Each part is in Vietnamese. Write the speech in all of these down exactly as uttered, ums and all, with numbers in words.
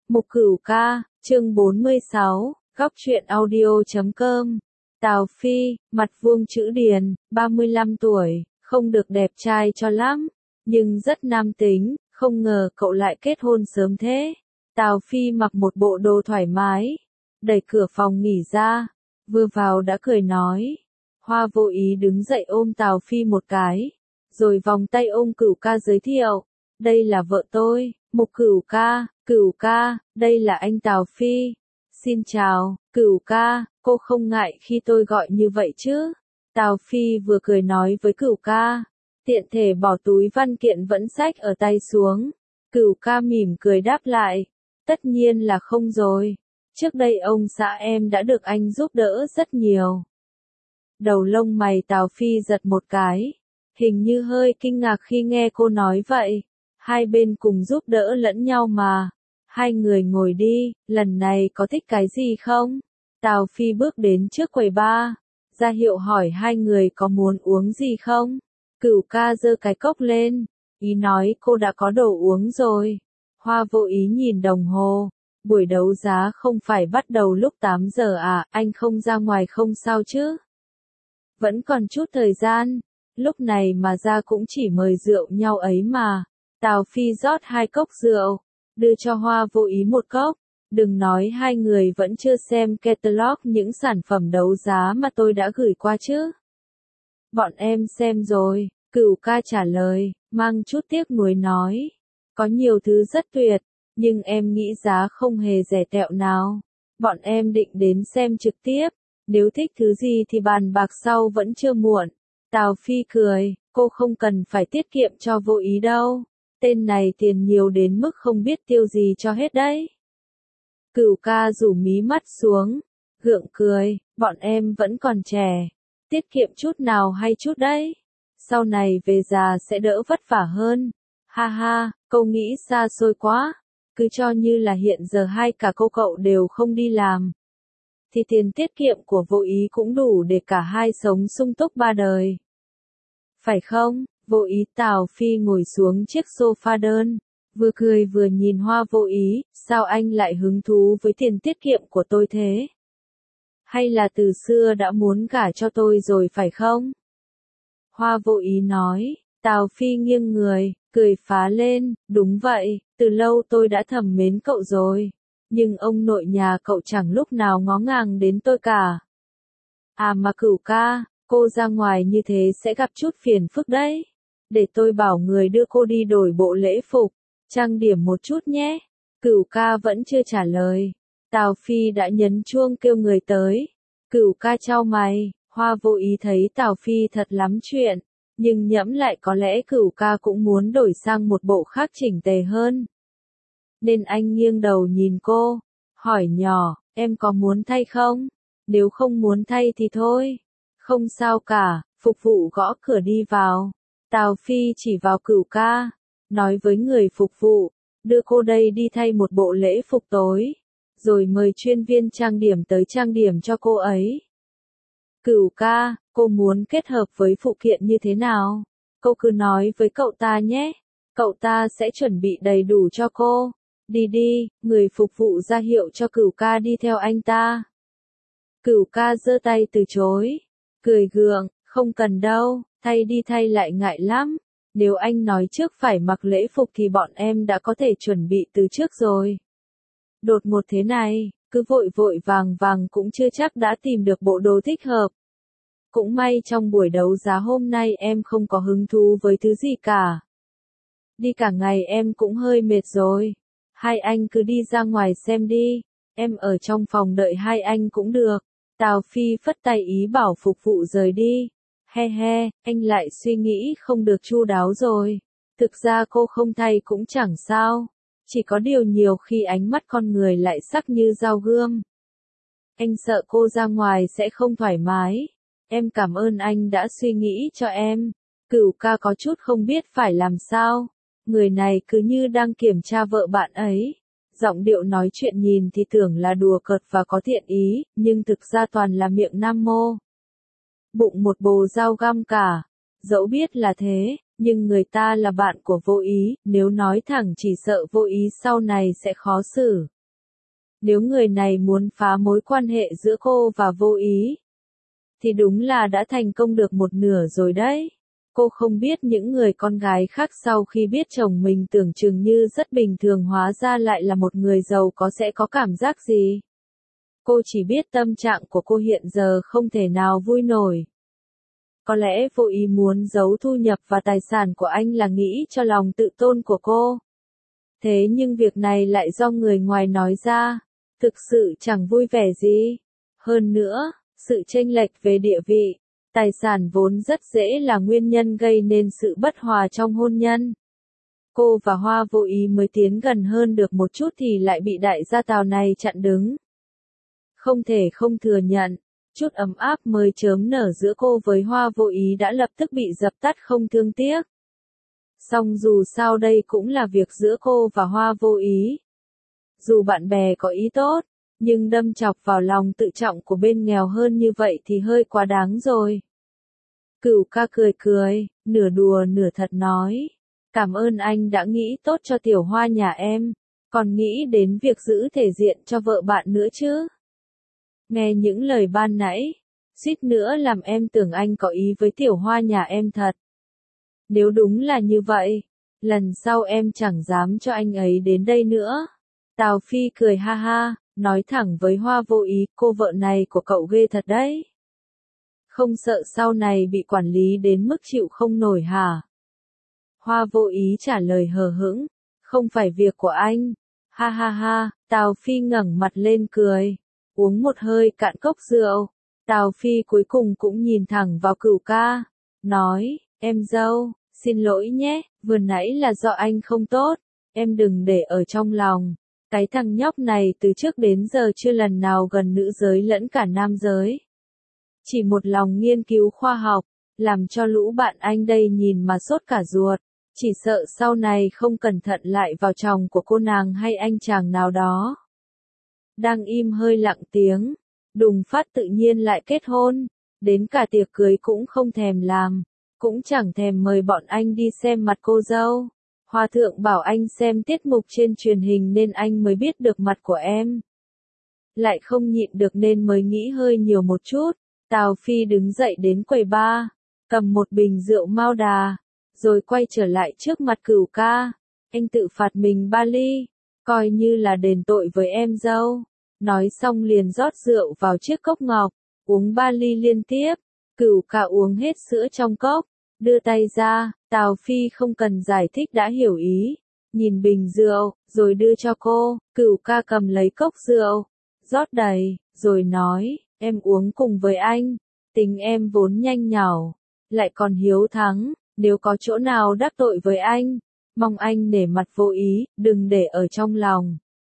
Mục Cửu ca, chương bốn mươi sáu, góc truyện audio chấm com. Tào Phi, mặt vuông chữ điền, ba mươi lăm tuổi, không được đẹp trai cho lắm, nhưng rất nam tính, không ngờ cậu lại kết hôn sớm thế. Tào Phi mặc một bộ đồ thoải mái, đẩy cửa phòng nghỉ ra, vừa vào đã cười nói. Hoa vô ý đứng dậy ôm Tào Phi một cái, rồi vòng tay ôm Cửu ca giới thiệu, đây là vợ tôi, Mục Cửu ca, Cửu ca, đây là anh Tào Phi. Xin chào, Cửu ca, cô không ngại khi tôi gọi như vậy chứ? Tào Phi vừa cười nói với Cửu ca, tiện thể bỏ túi văn kiện vẫn xách ở tay xuống. Cửu ca mỉm cười đáp lại, tất nhiên là không rồi. Trước đây ông xã em đã được anh giúp đỡ rất nhiều. Đầu lông mày Tào Phi giật một cái, hình như hơi kinh ngạc khi nghe cô nói vậy. Hai bên cùng giúp đỡ lẫn nhau mà. Hai người ngồi đi, lần này có thích cái gì không? Tào Phi bước đến trước quầy bar, ra hiệu hỏi hai người có muốn uống gì không? Cửu ca giơ cái cốc lên, ý nói cô đã có đồ uống rồi. Hoa vô ý nhìn đồng hồ, buổi đấu giá không phải bắt đầu lúc tám giờ à, anh không ra ngoài không sao chứ? Vẫn còn chút thời gian, lúc này mà ra cũng chỉ mời rượu nhau ấy mà. Tào Phi rót hai cốc rượu, đưa cho Hoa vô ý một cốc. Đừng nói hai người vẫn chưa xem catalog những sản phẩm đấu giá mà tôi đã gửi qua chứ. Bọn em xem rồi, Cửu ca trả lời, mang chút tiếc nuối nói. Có nhiều thứ rất tuyệt, nhưng em nghĩ giá không hề rẻ tẹo nào. Bọn em định đến xem trực tiếp, nếu thích thứ gì thì bàn bạc sau vẫn chưa muộn. Tào Phi cười, cô không cần phải tiết kiệm cho vô ý đâu. Tên này tiền nhiều đến mức không biết tiêu gì cho hết đấy. Cửu ca rủ mí mắt xuống, gượng cười, bọn em vẫn còn trẻ, tiết kiệm chút nào hay chút đấy. Sau này về già sẽ đỡ vất vả hơn. Ha ha, câu nghĩ xa xôi quá, cứ cho như là hiện giờ hai cả cô cậu đều không đi làm. Thì tiền tiết kiệm của vô ý cũng đủ để cả hai sống sung túc ba đời. Phải không? Vô ý Tào Phi ngồi xuống chiếc sofa đơn, vừa cười vừa nhìn Hoa vô ý, sao anh lại hứng thú với tiền tiết kiệm của tôi thế? Hay là từ xưa đã muốn gả cho tôi rồi phải không? Hoa vô ý nói, Tào Phi nghiêng người, cười phá lên, đúng vậy, từ lâu tôi đã thầm mến cậu rồi, nhưng ông nội nhà cậu chẳng lúc nào ngó ngàng đến tôi cả. À mà Cửu ca, cô ra ngoài như thế sẽ gặp chút phiền phức đấy. Để tôi bảo người đưa cô đi đổi bộ lễ phục, trang điểm một chút nhé. Cửu ca vẫn chưa trả lời. Tào Phi đã nhấn chuông kêu người tới. Cửu ca chau mày, Hoa vô ý thấy Tào Phi thật lắm chuyện, nhưng nhẫm lại có lẽ Cửu ca cũng muốn đổi sang một bộ khác chỉnh tề hơn. Nên anh nghiêng đầu nhìn cô, hỏi nhỏ, em có muốn thay không? Nếu không muốn thay thì thôi. Không sao cả, phục vụ gõ cửa đi vào. Tào Phi chỉ vào Cửu ca, nói với người phục vụ, đưa cô đây đi thay một bộ lễ phục tối, rồi mời chuyên viên trang điểm tới trang điểm cho cô ấy. Cửu ca, cô muốn kết hợp với phụ kiện như thế nào? Cô cứ nói với cậu ta nhé, cậu ta sẽ chuẩn bị đầy đủ cho cô. Đi đi, người phục vụ ra hiệu cho Cửu ca đi theo anh ta. Cửu ca giơ tay từ chối, cười gượng, không cần đâu. Thay đi thay lại ngại lắm, nếu anh nói trước phải mặc lễ phục thì bọn em đã có thể chuẩn bị từ trước rồi. Đột ngột thế này, cứ vội vội vàng vàng cũng chưa chắc đã tìm được bộ đồ thích hợp. Cũng may trong buổi đấu giá hôm nay em không có hứng thú với thứ gì cả. Đi cả ngày em cũng hơi mệt rồi. Hai anh cứ đi ra ngoài xem đi, em ở trong phòng đợi hai anh cũng được. Tào Phi phất tay ý bảo phục vụ rời đi. He he, anh lại suy nghĩ không được chu đáo rồi. Thực ra cô không thay cũng chẳng sao. Chỉ có điều nhiều khi ánh mắt con người lại sắc như dao gươm. Anh sợ cô ra ngoài sẽ không thoải mái. Em cảm ơn anh đã suy nghĩ cho em. Cửu ca có chút không biết phải làm sao. Người này cứ như đang kiểm tra vợ bạn ấy. Giọng điệu nói chuyện nhìn thì tưởng là đùa cợt và có thiện ý, nhưng thực ra toàn là miệng nam mô. Bụng một bồ dao găm cả. Dẫu biết là thế, nhưng người ta là bạn của vô ý, nếu nói thẳng chỉ sợ vô ý sau này sẽ khó xử. Nếu người này muốn phá mối quan hệ giữa cô và Vô Ý, thì đúng là đã thành công được một nửa rồi đấy. Cô không biết những người con gái khác sau khi biết chồng mình tưởng chừng như rất bình thường hóa ra lại là một người giàu có sẽ có cảm giác gì. Cô chỉ biết tâm trạng của cô hiện giờ không thể nào vui nổi. Có lẽ Vô Ý muốn giấu thu nhập và tài sản của anh là nghĩ cho lòng tự tôn của cô. Thế nhưng việc này lại do người ngoài nói ra, thực sự chẳng vui vẻ gì. Hơn nữa, sự chênh lệch về địa vị, tài sản vốn rất dễ là nguyên nhân gây nên sự bất hòa trong hôn nhân. Cô và Hoa Vô Ý mới tiến gần hơn được một chút thì lại bị đại gia Tào này chặn đứng. Không thể không thừa nhận, chút ấm áp mới chớm nở giữa cô với Hoa Vô Ý đã lập tức bị dập tắt không thương tiếc. Song dù sao đây cũng là việc giữa cô và Hoa Vô Ý. Dù bạn bè có ý tốt, nhưng đâm chọc vào lòng tự trọng của bên nghèo hơn như vậy thì hơi quá đáng rồi. Cửu ca cười cười, nửa đùa nửa thật nói. Cảm ơn anh đã nghĩ tốt cho tiểu Hoa nhà em, còn nghĩ đến việc giữ thể diện cho vợ bạn nữa chứ. Nghe những lời ban nãy, suýt nữa làm em tưởng anh có ý với tiểu Hoa nhà em thật. Nếu đúng là như vậy, lần sau em chẳng dám cho anh ấy đến đây nữa. Tào Phi cười ha ha, nói thẳng với Hoa Vô Ý, cô vợ này của cậu ghê thật đấy. Không sợ sau này bị quản lý đến mức chịu không nổi hả? Hoa Vô Ý trả lời hờ hững, không phải việc của anh. Ha ha ha, Tào Phi ngẩng mặt lên cười, uống một hơi cạn cốc rượu. Tào Phi cuối cùng cũng nhìn thẳng vào Cửu ca, nói, em dâu, xin lỗi nhé, vừa nãy là do anh không tốt, em đừng để ở trong lòng. Cái thằng nhóc này từ trước đến giờ chưa lần nào gần nữ giới lẫn cả nam giới. Chỉ một lòng nghiên cứu khoa học, làm cho lũ bạn anh đây nhìn mà sốt cả ruột. Chỉ sợ sau này không cẩn thận lại vào chồng của cô nàng hay anh chàng nào đó. Đang im hơi lặng tiếng, đùng phát tự nhiên lại kết hôn, đến cả tiệc cưới cũng không thèm làm, cũng chẳng thèm mời bọn anh đi xem mặt cô dâu. Hòa thượng bảo anh xem tiết mục trên truyền hình nên anh mới biết được mặt của em. Lại không nhịn được nên mới nghĩ hơi nhiều một chút. Tào Phi đứng dậy đến quầy bar, cầm một bình rượu Mao Đà, rồi quay trở lại trước mặt Cửu ca. Anh tự phạt mình ba ly, coi như là đền tội với em dâu. Nói xong liền rót rượu vào chiếc cốc ngọc, uống ba ly liên tiếp. Cửu ca uống hết sữa trong cốc, đưa tay ra, Tào Phi không cần giải thích đã hiểu ý, nhìn bình rượu, rồi đưa cho cô. Cửu ca cầm lấy cốc rượu, rót đầy, rồi nói, em uống cùng với anh, tính em vốn nhanh nhảu, lại còn hiếu thắng, nếu có chỗ nào đắc tội với anh, mong anh nể mặt Vô Ý, đừng để ở trong lòng.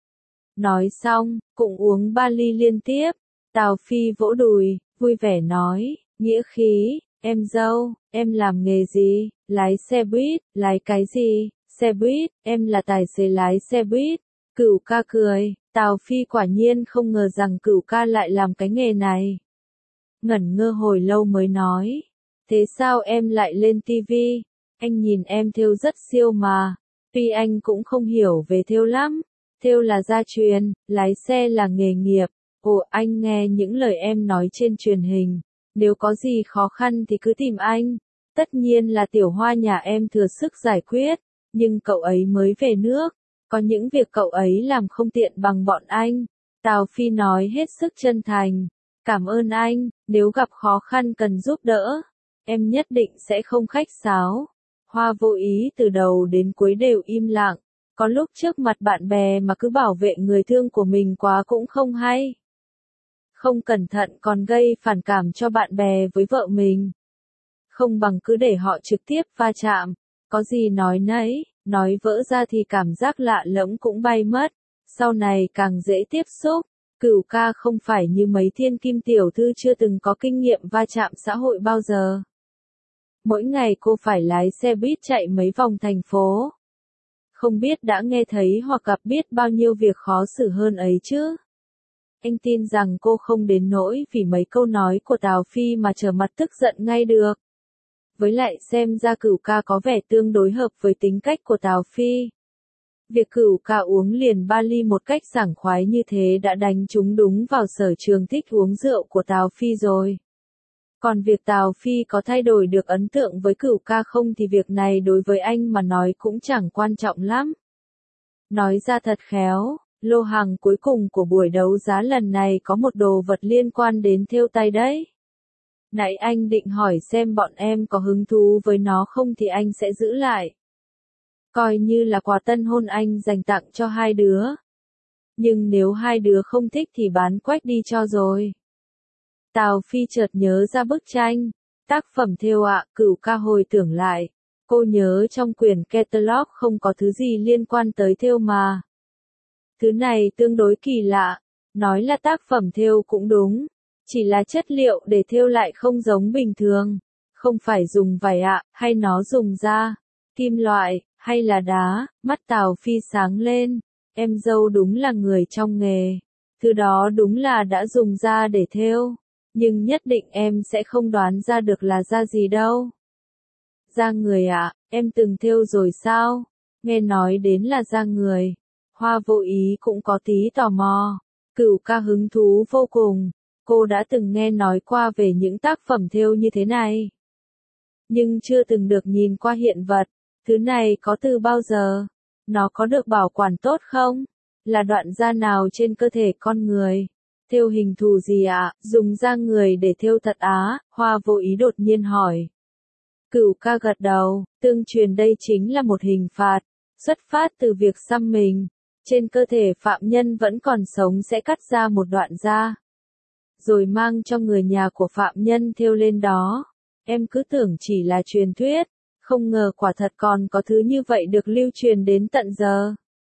Nói xong, cũng uống ba ly liên tiếp. Tào Phi vỗ đùi, vui vẻ nói, nghĩa khí, em dâu, em làm nghề gì, lái xe buýt, lái cái gì, xe buýt, em là tài xế lái xe buýt. Cửu ca cười, Tào Phi quả nhiên không ngờ rằng Cửu ca lại làm cái nghề này. Ngẩn ngơ hồi lâu mới nói, thế sao em lại lên tivi, anh nhìn em thêu rất siêu mà, tuy anh cũng không hiểu về thêu lắm, thêu là gia truyền, lái xe là nghề nghiệp. Ồ, anh nghe những lời em nói trên truyền hình, nếu có gì khó khăn thì cứ tìm anh, tất nhiên là tiểu Hoa nhà em thừa sức giải quyết, nhưng cậu ấy mới về nước, có những việc cậu ấy làm không tiện bằng bọn anh. Tào Phi nói hết sức chân thành, cảm ơn anh, nếu gặp khó khăn cần giúp đỡ, em nhất định sẽ không khách sáo. Hoa Vô Ý từ đầu đến cuối đều im lặng, có lúc trước mặt bạn bè mà cứ bảo vệ người thương của mình quá cũng không hay. Không cẩn thận còn gây phản cảm cho bạn bè với vợ mình. Không bằng cứ để họ trực tiếp va chạm, có gì nói nấy, nói vỡ ra thì cảm giác lạ lẫm cũng bay mất, sau này càng dễ tiếp xúc. Cửu ca không phải như mấy thiên kim tiểu thư chưa từng có kinh nghiệm va chạm xã hội bao giờ. Mỗi ngày cô phải lái xe buýt chạy mấy vòng thành phố. Không biết đã nghe thấy hoặc gặp biết bao nhiêu việc khó xử hơn ấy chứ. Anh tin rằng cô không đến nỗi vì mấy câu nói của Tào Phi mà trở mặt tức giận ngay được. Với lại xem ra Cửu ca có vẻ tương đối hợp với tính cách của Tào Phi. Việc Cửu ca uống liền ba ly một cách sảng khoái như thế đã đánh trúng đúng vào sở trường thích uống rượu của Tào Phi rồi. Còn việc Tào Phi có thay đổi được ấn tượng với Cửu ca không thì việc này đối với anh mà nói cũng chẳng quan trọng lắm. Nói ra thật khéo, lô hàng cuối cùng của buổi đấu giá lần này có một đồ vật liên quan đến thêu tay đấy. Nãy anh định hỏi xem bọn em có hứng thú với nó không thì anh sẽ giữ lại. Coi như là quà tân hôn anh dành tặng cho hai đứa. Nhưng nếu hai đứa không thích thì bán quách đi cho rồi. Tào Phi chợt nhớ ra bức tranh, tác phẩm thêu ạ, Cửu ca hồi tưởng lại. Cô nhớ trong quyển catalog không có thứ gì liên quan tới thêu mà. Thứ này tương đối kỳ lạ, nói là tác phẩm thêu cũng đúng, chỉ là chất liệu để thêu lại không giống bình thường, không phải dùng vải ạ, hay nó dùng da, kim loại, hay là đá. Mắt Tào Phi sáng lên, em dâu đúng là người trong nghề, thứ đó đúng là đã dùng da để thêu, nhưng nhất định em sẽ không đoán ra được là da gì đâu. Da người ạ, em từng thêu rồi sao? Nghe nói đến là da người. Hoa Vô Ý cũng có tí tò mò. Cửu ca hứng thú vô cùng. Cô đã từng nghe nói qua về những tác phẩm thêu như thế này, nhưng chưa từng được nhìn qua hiện vật. Thứ này có từ bao giờ? Nó có được bảo quản tốt không? Là đoạn da nào trên cơ thể con người? Thêu hình thù gì ạ? Dùng da người để thêu thật á? Hoa Vô Ý đột nhiên hỏi. Cửu ca gật đầu, tương truyền đây chính là một hình phạt, xuất phát từ việc xăm mình. Trên cơ thể phạm nhân vẫn còn sống sẽ cắt ra một đoạn da, rồi mang cho người nhà của phạm nhân thêu lên đó. Em cứ tưởng chỉ là truyền thuyết, không ngờ quả thật còn có thứ như vậy được lưu truyền đến tận giờ.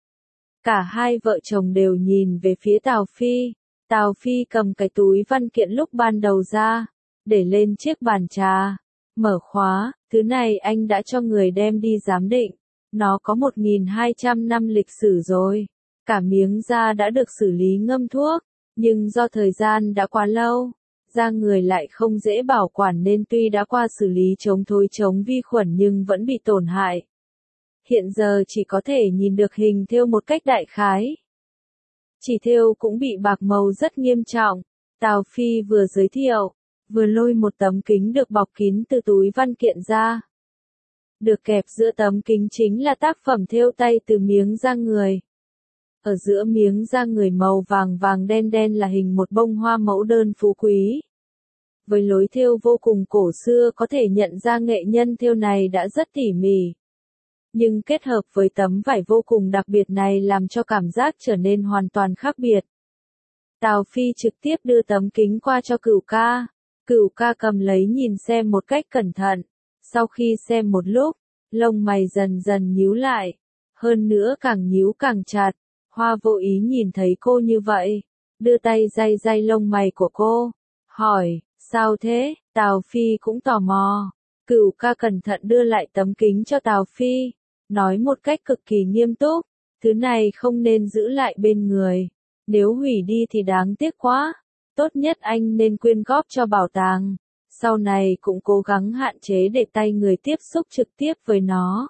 Cả hai vợ chồng đều nhìn về phía Tào Phi. Tào Phi cầm cái túi văn kiện lúc ban đầu ra, để lên chiếc bàn trà. Mở khóa, thứ này anh đã cho người đem đi giám định. Nó có một nghìn hai trăm năm lịch sử rồi. Cả miếng da đã được xử lý ngâm thuốc, nhưng do thời gian đã quá lâu, da người lại không dễ bảo quản nên tuy đã qua xử lý chống thối chống vi khuẩn nhưng vẫn bị tổn hại. Hiện giờ chỉ có thể nhìn được hình thêu một cách đại khái. Chỉ thêu cũng bị bạc màu rất nghiêm trọng. Tào Phi vừa giới thiệu, vừa lôi một tấm kính được bọc kín từ túi văn kiện ra. Được kẹp giữa tấm kính chính là tác phẩm thêu tay từ miếng da người. Ở giữa miếng da người màu vàng vàng đen đen là hình một bông hoa mẫu đơn phú quý. Với lối thêu vô cùng cổ xưa có thể nhận ra nghệ nhân thêu này đã rất tỉ mỉ. Nhưng kết hợp với tấm vải vô cùng đặc biệt này làm cho cảm giác trở nên hoàn toàn khác biệt. Tào Phi trực tiếp đưa tấm kính qua cho Cửu ca. Cửu ca cầm lấy nhìn xem một cách cẩn thận. Sau khi xem một lúc, lông mày dần dần nhíu lại. Hơn nữa càng nhíu càng chặt. Hoa Vô Ý nhìn thấy cô như vậy, đưa tay day day lông mày của cô, hỏi, sao thế? Tào Phi cũng tò mò. Cửu ca cẩn thận đưa lại tấm kính cho Tào Phi, nói một cách cực kỳ nghiêm túc, thứ này không nên giữ lại bên người, nếu hủy đi thì đáng tiếc quá, tốt nhất anh nên quyên góp cho bảo tàng, sau này cũng cố gắng hạn chế để tay người tiếp xúc trực tiếp với nó.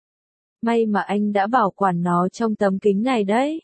May mà anh đã bảo quản nó trong tấm kính này đấy.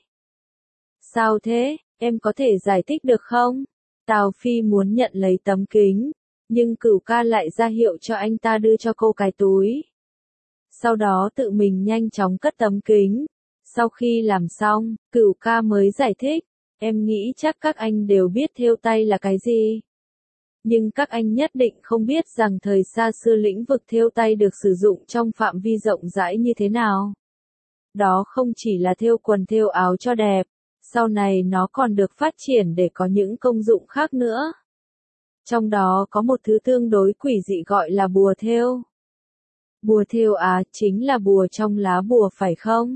Sao thế, em có thể giải thích được không? Tào Phi muốn nhận lấy tấm kính, nhưng Cửu ca lại ra hiệu cho anh ta đưa cho cô cái túi. Sau đó tự mình nhanh chóng cất tấm kính. Sau khi làm xong, Cửu ca mới giải thích, em nghĩ chắc các anh đều biết thêu tay là cái gì. Nhưng các anh nhất định không biết rằng thời xa xưa lĩnh vực thêu tay được sử dụng trong phạm vi rộng rãi như thế nào. Đó không chỉ là thêu quần thêu áo cho đẹp, sau này nó còn được phát triển để có những công dụng khác nữa. Trong đó có một thứ tương đối quỷ dị gọi là bùa thêu. Bùa thêu á, chính là bùa trong lá bùa phải không?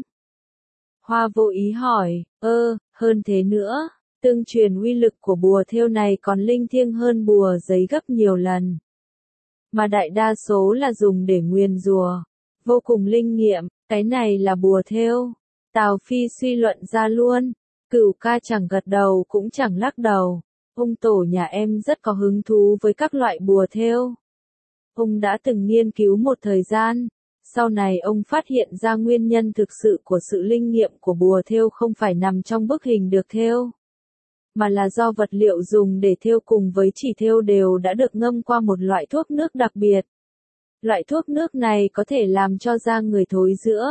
Hoa Vô Ý hỏi, ơ, hơn thế nữa. Tương truyền uy lực của bùa thêu này còn linh thiêng hơn bùa giấy gấp nhiều lần. Mà đại đa số là dùng để nguyền rủa, vô cùng linh nghiệm, cái này là bùa thêu. Tào Phi suy luận ra luôn, Cửu ca chẳng gật đầu cũng chẳng lắc đầu. Ông tổ nhà em rất có hứng thú với các loại bùa thêu. Ông đã từng nghiên cứu một thời gian, Sau này ông phát hiện ra nguyên nhân thực sự của sự linh nghiệm của bùa thêu không phải nằm trong bức hình được thêu, mà là do vật liệu dùng để thêu cùng với chỉ thêu đều đã được ngâm qua một loại thuốc nước đặc biệt. Loại thuốc nước này có thể làm cho da người thối rữa.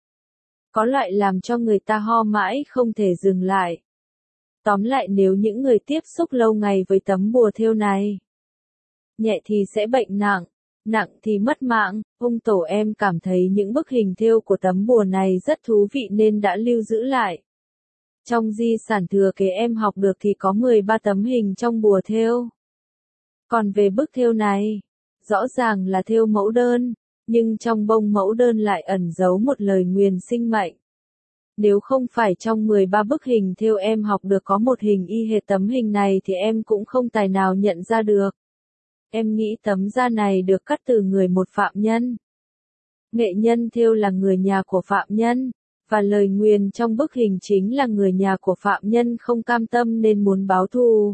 Có loại làm cho người ta ho mãi không thể dừng lại. Tóm lại nếu những người tiếp xúc lâu ngày với tấm bùa thêu này, nhẹ thì sẽ bệnh nặng, nặng thì mất mạng. Ông tổ em cảm thấy những bức hình thêu của tấm bùa này rất thú vị nên đã lưu giữ lại. Trong di sản thừa kế em học được thì có mười ba tấm hình trong bùa thêu. Còn về bức thêu này, rõ ràng là thêu mẫu đơn, nhưng trong bông mẫu đơn lại ẩn giấu một lời nguyền sinh mệnh. Nếu không phải trong mười ba bức hình thêu em học được có một hình y hệt tấm hình này thì em cũng không tài nào nhận ra được. Em nghĩ tấm da này được cắt từ người một phạm nhân. Nghệ nhân thêu là người nhà của phạm nhân, và lời nguyền trong bức hình chính là người nhà của phạm nhân không cam tâm nên muốn báo thù.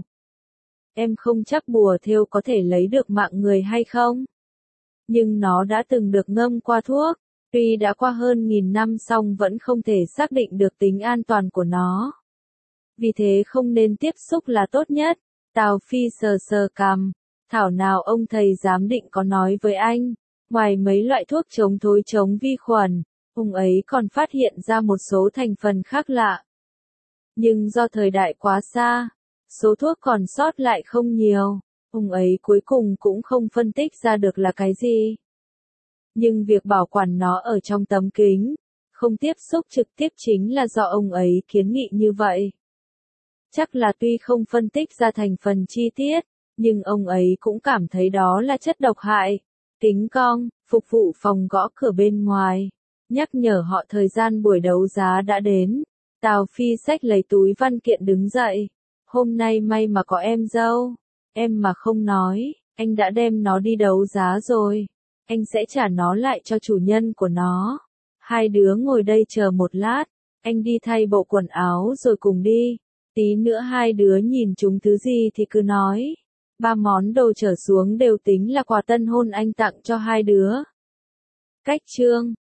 Em không chắc bùa thêu có thể lấy được mạng người hay không, nhưng nó đã từng được ngâm qua thuốc, tuy đã qua hơn nghìn năm song vẫn không thể xác định được tính an toàn của nó. Vì thế không nên tiếp xúc là tốt nhất. Tào Phi sờ sờ cằm, thảo nào ông thầy giám định có nói với anh, ngoài mấy loại thuốc chống thối chống vi khuẩn, ông ấy còn phát hiện ra một số thành phần khác lạ. Nhưng do thời đại quá xa, số thuốc còn sót lại không nhiều, ông ấy cuối cùng cũng không phân tích ra được là cái gì. Nhưng việc bảo quản nó ở trong tấm kính, không tiếp xúc trực tiếp chính là do ông ấy kiến nghị như vậy. Chắc là tuy không phân tích ra thành phần chi tiết, nhưng ông ấy cũng cảm thấy đó là chất độc hại. Kính cong, phục vụ phòng gõ cửa bên ngoài, nhắc nhở họ thời gian buổi đấu giá đã đến. Tào Phi xách lấy túi văn kiện đứng dậy. Hôm nay may mà có em dâu. Em mà không nói, anh đã đem nó đi đấu giá rồi. Anh sẽ trả nó lại cho chủ nhân của nó. Hai đứa ngồi đây chờ một lát. Anh đi thay bộ quần áo rồi cùng đi. Tí nữa hai đứa nhìn chúng thứ gì thì cứ nói. Ba món đồ trở xuống đều tính là quà tân hôn anh tặng cho hai đứa. Cách chương